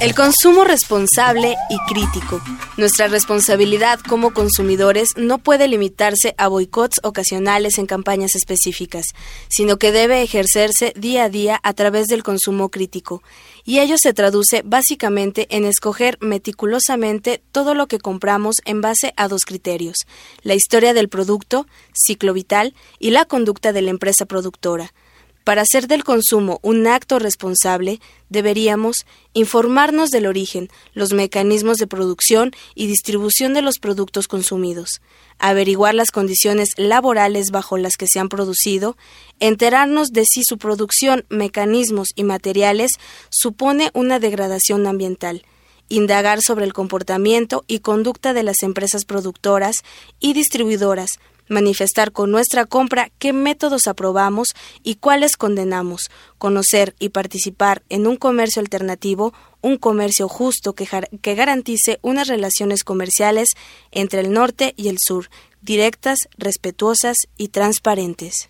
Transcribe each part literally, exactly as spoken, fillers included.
El consumo responsable y crítico. Nuestra responsabilidad como consumidores no puede limitarse a boicots ocasionales en campañas específicas, sino que debe ejercerse día a día a través del consumo crítico. Y ello se traduce básicamente en escoger meticulosamente todo lo que compramos en base a dos criterios: la historia del producto, ciclo vital, y la conducta de la empresa productora. Para hacer del consumo un acto responsable, deberíamos informarnos del origen, los mecanismos de producción y distribución de los productos consumidos, averiguar las condiciones laborales bajo las que se han producido, enterarnos de si su producción, mecanismos y materiales supone una degradación ambiental, indagar sobre el comportamiento y conducta de las empresas productoras y distribuidoras, manifestar con nuestra compra qué métodos aprobamos y cuáles condenamos, conocer y participar en un comercio alternativo, un comercio justo que, que garantice unas relaciones comerciales entre el norte y el sur, directas, respetuosas y transparentes.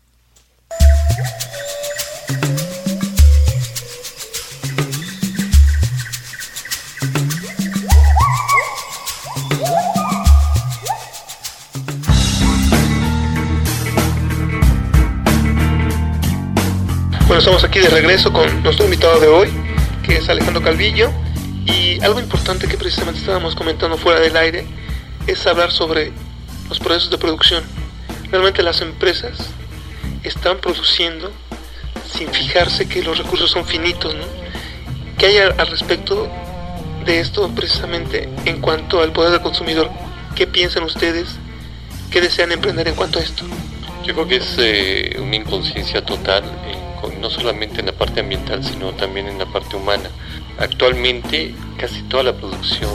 Bueno, estamos aquí de regreso con nuestro invitado de hoy, que es Alejandro Calvillo, y algo importante que precisamente estábamos comentando fuera del aire es hablar sobre los procesos de producción. Realmente las empresas están produciendo sin fijarse que los recursos son finitos, ¿no? ¿Qué hay al respecto de esto precisamente en cuanto al poder del consumidor? ¿Qué piensan ustedes? ¿Qué desean emprender en cuanto a esto? Yo creo que es eh, una inconsciencia total, eh, con, no solamente en la parte ambiental, sino también en la parte humana. Actualmente casi toda la producción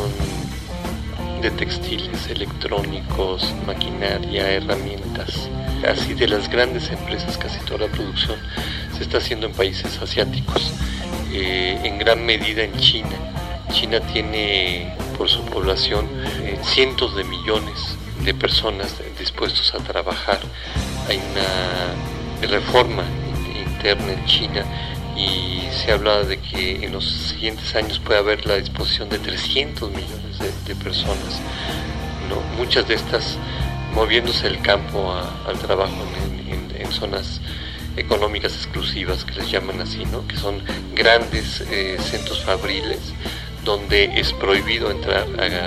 de textiles, electrónicos, maquinaria, herramientas, así de las grandes empresas, casi toda la producción se está haciendo en países asiáticos, eh, en gran medida en China. China tiene por su población eh, cientos de millones de personas dispuestos a trabajar. Hay una reforma interna en China y se habla de que en los siguientes años puede haber la disposición de trescientos millones de, de personas, ¿no? Muchas de estas moviéndose del campo a, al trabajo en, en, en zonas económicas exclusivas, que les llaman así, ¿no? Que son grandes eh, centros fabriles donde es prohibido entrar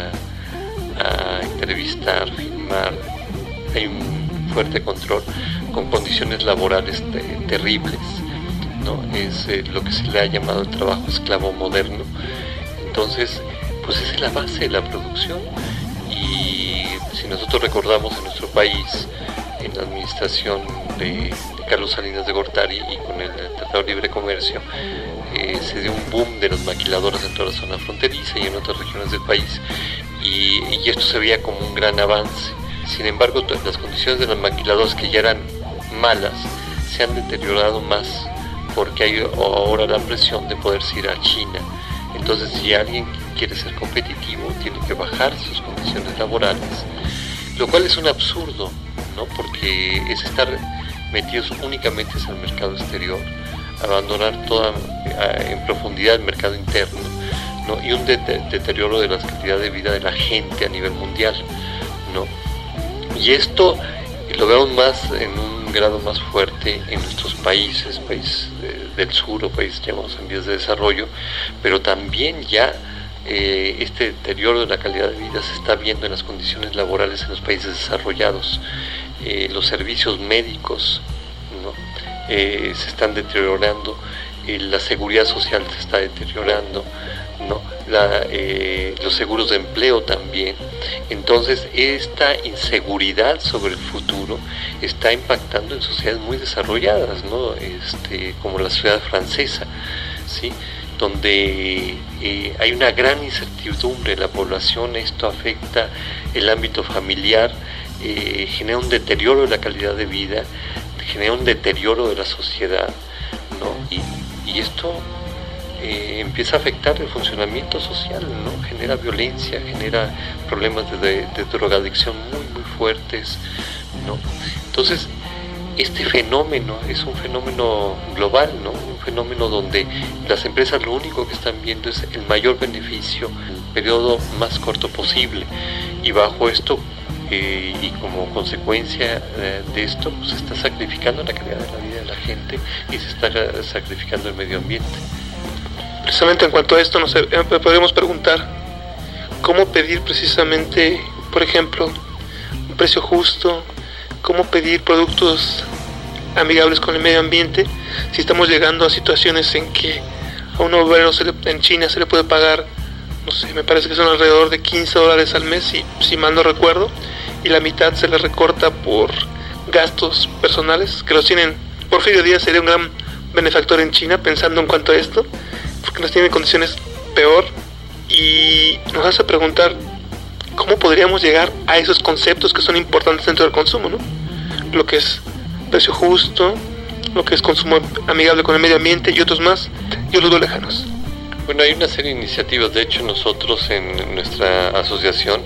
a, a entrevistar, filmar. Hay un fuerte control con condiciones laborales te, terribles, ¿no? Es eh, lo que se le ha llamado el trabajo esclavo moderno. Entonces, pues esa es la base de la producción. Y si nosotros recordamos en nuestro país, en la administración de, de Carlos Salinas de Gortari y con el Tratado de Libre Comercio, eh, se dio un boom de las maquiladoras en toda la zona fronteriza y en otras regiones del país, y, y esto se veía como un gran avance. Sin embargo, las condiciones de las maquiladoras, que ya eran malas, se han deteriorado más porque hay ahora la presión de poderse ir a China. Entonces, si alguien quiere ser competitivo, tiene que bajar sus condiciones laborales, lo cual es un absurdo, ¿no? Porque es estar metidos únicamente en el mercado exterior, abandonar toda en profundidad el mercado interno, ¿no? Y un de- de- deterioro de la calidad de vida de la gente a nivel mundial, ¿no? Y esto lo vemos más en un grado más fuerte en nuestros países, países del sur o países llamados en vías de desarrollo, pero también ya eh, este deterioro de la calidad de vida se está viendo en las condiciones laborales en los países desarrollados. Eh, los servicios médicos, ¿no? eh, se están deteriorando, eh, la seguridad social se está deteriorando, ¿no? La, eh, los seguros de empleo también. Entonces, esta inseguridad sobre el futuro está impactando en sociedades muy desarrolladas, ¿no? Este, como la sociedad francesa, ¿sí? Donde eh, hay una gran incertidumbre en la población. Esto afecta el ámbito familiar, eh, genera un deterioro de la calidad de vida, genera un deterioro de la sociedad, ¿no? Y, y esto Eh, empieza a afectar el funcionamiento social, ¿no? Genera violencia, genera problemas de, de, de drogadicción muy muy fuertes, ¿no? Entonces, este fenómeno es un fenómeno global, ¿no? Un fenómeno donde las empresas lo único que están viendo es el mayor beneficio en el periodo más corto posible, y bajo esto eh, y como consecuencia eh, de esto, pues se está sacrificando la calidad de la vida de la gente y se está sacrificando el medio ambiente. Precisamente en cuanto a esto, nos podríamos preguntar cómo pedir precisamente, por ejemplo, un precio justo, cómo pedir productos amigables con el medio ambiente, si estamos llegando a situaciones en que a un obrero se le, en China se le puede pagar, no sé, me parece que son alrededor de quince dólares al mes, si, si mal no recuerdo, y la mitad se le recorta por gastos personales, que los tienen. Porfirio Díaz sería un gran benefactor en China, pensando en cuanto a esto, porque nos tiene en condiciones peor, y nos hace preguntar cómo podríamos llegar a esos conceptos que son importantes dentro del consumo, ¿no? Lo que es precio justo, lo que es consumo amigable con el medio ambiente y otros más, yo los veo lejanos. Bueno, hay una serie de iniciativas. De hecho, nosotros en nuestra asociación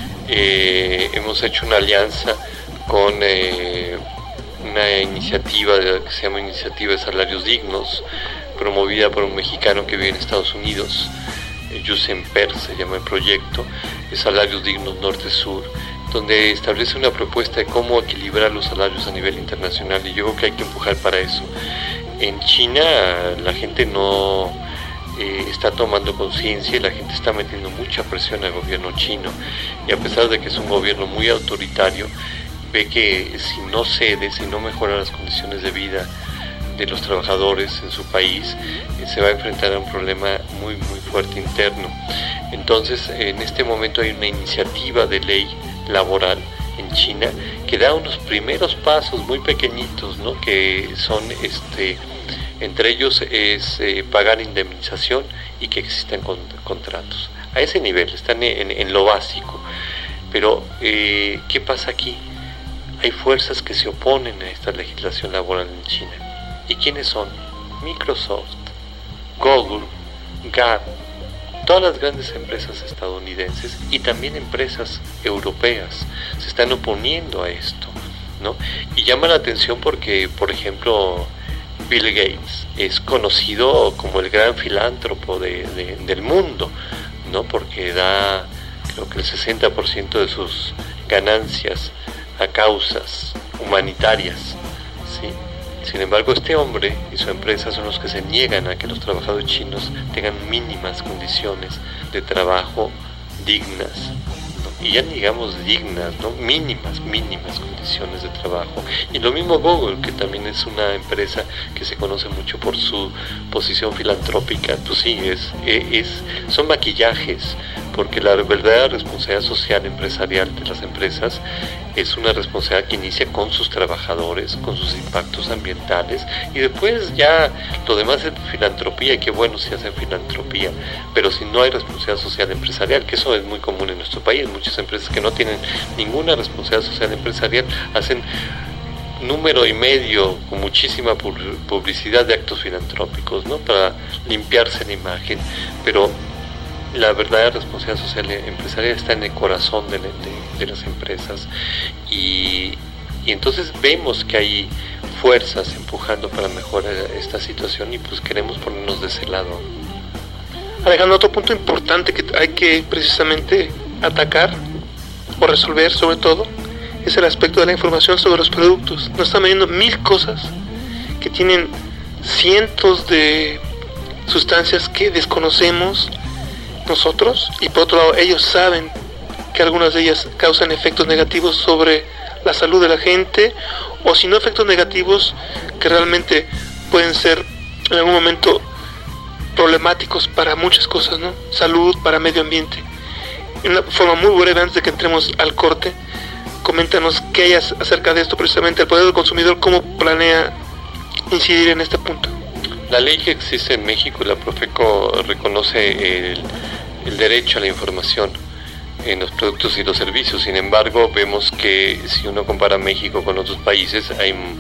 eh, hemos hecho una alianza con eh, una iniciativa que se llama Iniciativa de Salarios Dignos, promovida por un mexicano que vive en Estados Unidos. Yusen Per se llama el proyecto, de Salarios Dignos Norte-Sur, donde establece una propuesta de cómo equilibrar los salarios a nivel internacional, y yo creo que hay que empujar para eso. En China la gente no eh, está tomando conciencia, y la gente está metiendo mucha presión al gobierno chino, y a pesar de que es un gobierno muy autoritario, ve que si no cede, si no mejora las condiciones de vida de los trabajadores en su país, eh, se va a enfrentar a un problema muy muy fuerte interno. Entonces, en este momento hay una iniciativa de ley laboral en China que da unos primeros pasos muy pequeñitos, ¿no? Que son, este, entre ellos es eh, pagar indemnización y que existan con, contratos. A ese nivel, están en, en lo básico. Pero, eh, ¿qué pasa aquí? Hay fuerzas que se oponen a esta legislación laboral en China. ¿Y quiénes son? Microsoft, Google, Gap, todas las grandes empresas estadounidenses y también empresas europeas se están oponiendo a esto, ¿no? Y llama la atención porque, por ejemplo, Bill Gates es conocido como el gran filántropo de, de, del mundo, ¿no? Porque da, creo que el sesenta por ciento de sus ganancias a causas humanitarias, ¿sí? Sin embargo, este hombre y su empresa son los que se niegan a que los trabajadores chinos tengan mínimas condiciones de trabajo dignas, ¿no? Y ya digamos dignas, ¿no? Mínimas, mínimas condiciones de trabajo. Y lo mismo Google, que también es una empresa que se conoce mucho por su posición filantrópica. Pues sí, es, es, son maquillajes, porque la verdadera responsabilidad social empresarial de las empresas es una responsabilidad que inicia con sus trabajadores, con sus impactos ambientales, y después ya lo demás es filantropía, y qué bueno si hacen filantropía, pero si no hay responsabilidad social empresarial, que eso es muy común en nuestro país, muchas empresas que no tienen ninguna responsabilidad social empresarial hacen número y medio con muchísima publicidad de actos filantrópicos, ¿no? Para limpiarse la imagen, pero la verdadera responsabilidad social empresarial está en el corazón de, de, de las empresas, y, y entonces vemos que hay fuerzas empujando para mejorar esta situación, y pues queremos ponernos de ese lado. Alejandro, otro punto importante que hay que precisamente atacar o resolver sobre todo es el aspecto de la información sobre los productos. Nos están vendiendo mil cosas que tienen cientos de sustancias que desconocemos nosotros, y por otro lado ellos saben que algunas de ellas causan efectos negativos sobre la salud de la gente, o si no efectos negativos que realmente pueden ser en algún momento problemáticos para muchas cosas, ¿no? Salud, para medio ambiente. En una forma muy breve, antes de que entremos al corte, coméntanos qué hay acerca de esto, precisamente el poder del consumidor, cómo planea incidir en este punto. La ley que existe en México, la Profeco, reconoce el, el derecho a la información en los productos y los servicios. Sin embargo, vemos que si uno compara México con otros países, hay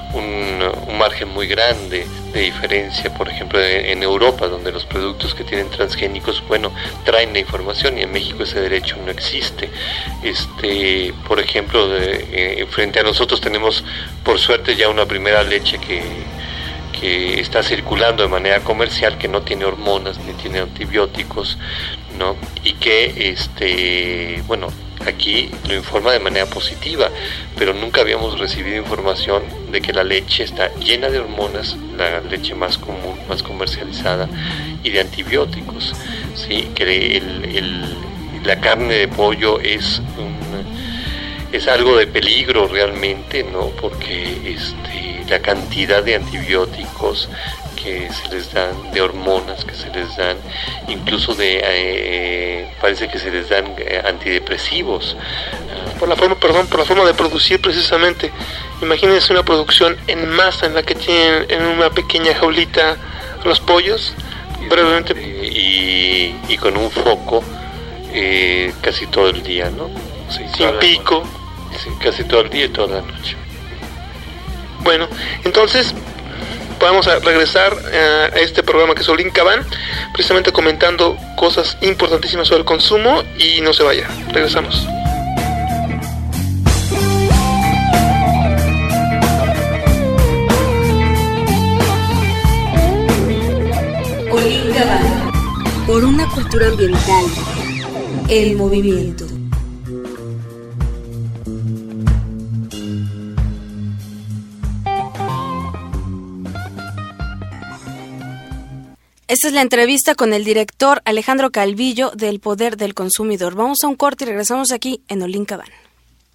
un, un margen muy grande de diferencia, por ejemplo, en, en Europa, donde los productos que tienen transgénicos, bueno, traen la información, y en México ese derecho no existe. Este, por ejemplo, de, eh, frente a nosotros tenemos, por suerte, ya una primera leche que que está circulando de manera comercial, que no tiene hormonas ni tiene antibióticos, ¿no? Y que, este, bueno, aquí lo informa de manera positiva, pero nunca habíamos recibido información de que la leche está llena de hormonas, la leche más común, más comercializada, y de antibióticos, ¿sí? Que el, el, la carne de pollo es un, es algo de peligro realmente, ¿no? Porque este la cantidad de antibióticos que se les dan, de hormonas que se les dan, incluso de eh, parece que se les dan eh, antidepresivos. Por la forma, perdón, por la forma de producir precisamente. Imagínense una producción en masa en la que tienen en una pequeña jaulita los pollos, brevemente. Y, y con un foco eh, casi todo el día, ¿no? Sí, sin pico. Sí, casi todo el día y toda la noche. Bueno, entonces vamos a regresar a este programa que es Olinka Van, precisamente comentando cosas importantísimas sobre el consumo, y no se vaya, regresamos. Olinka Van, por una cultura ambiental en movimiento. Esta es la entrevista con el director Alejandro Calvillo del Poder del Consumidor. Vamos a un corte y regresamos aquí en Olinka Van.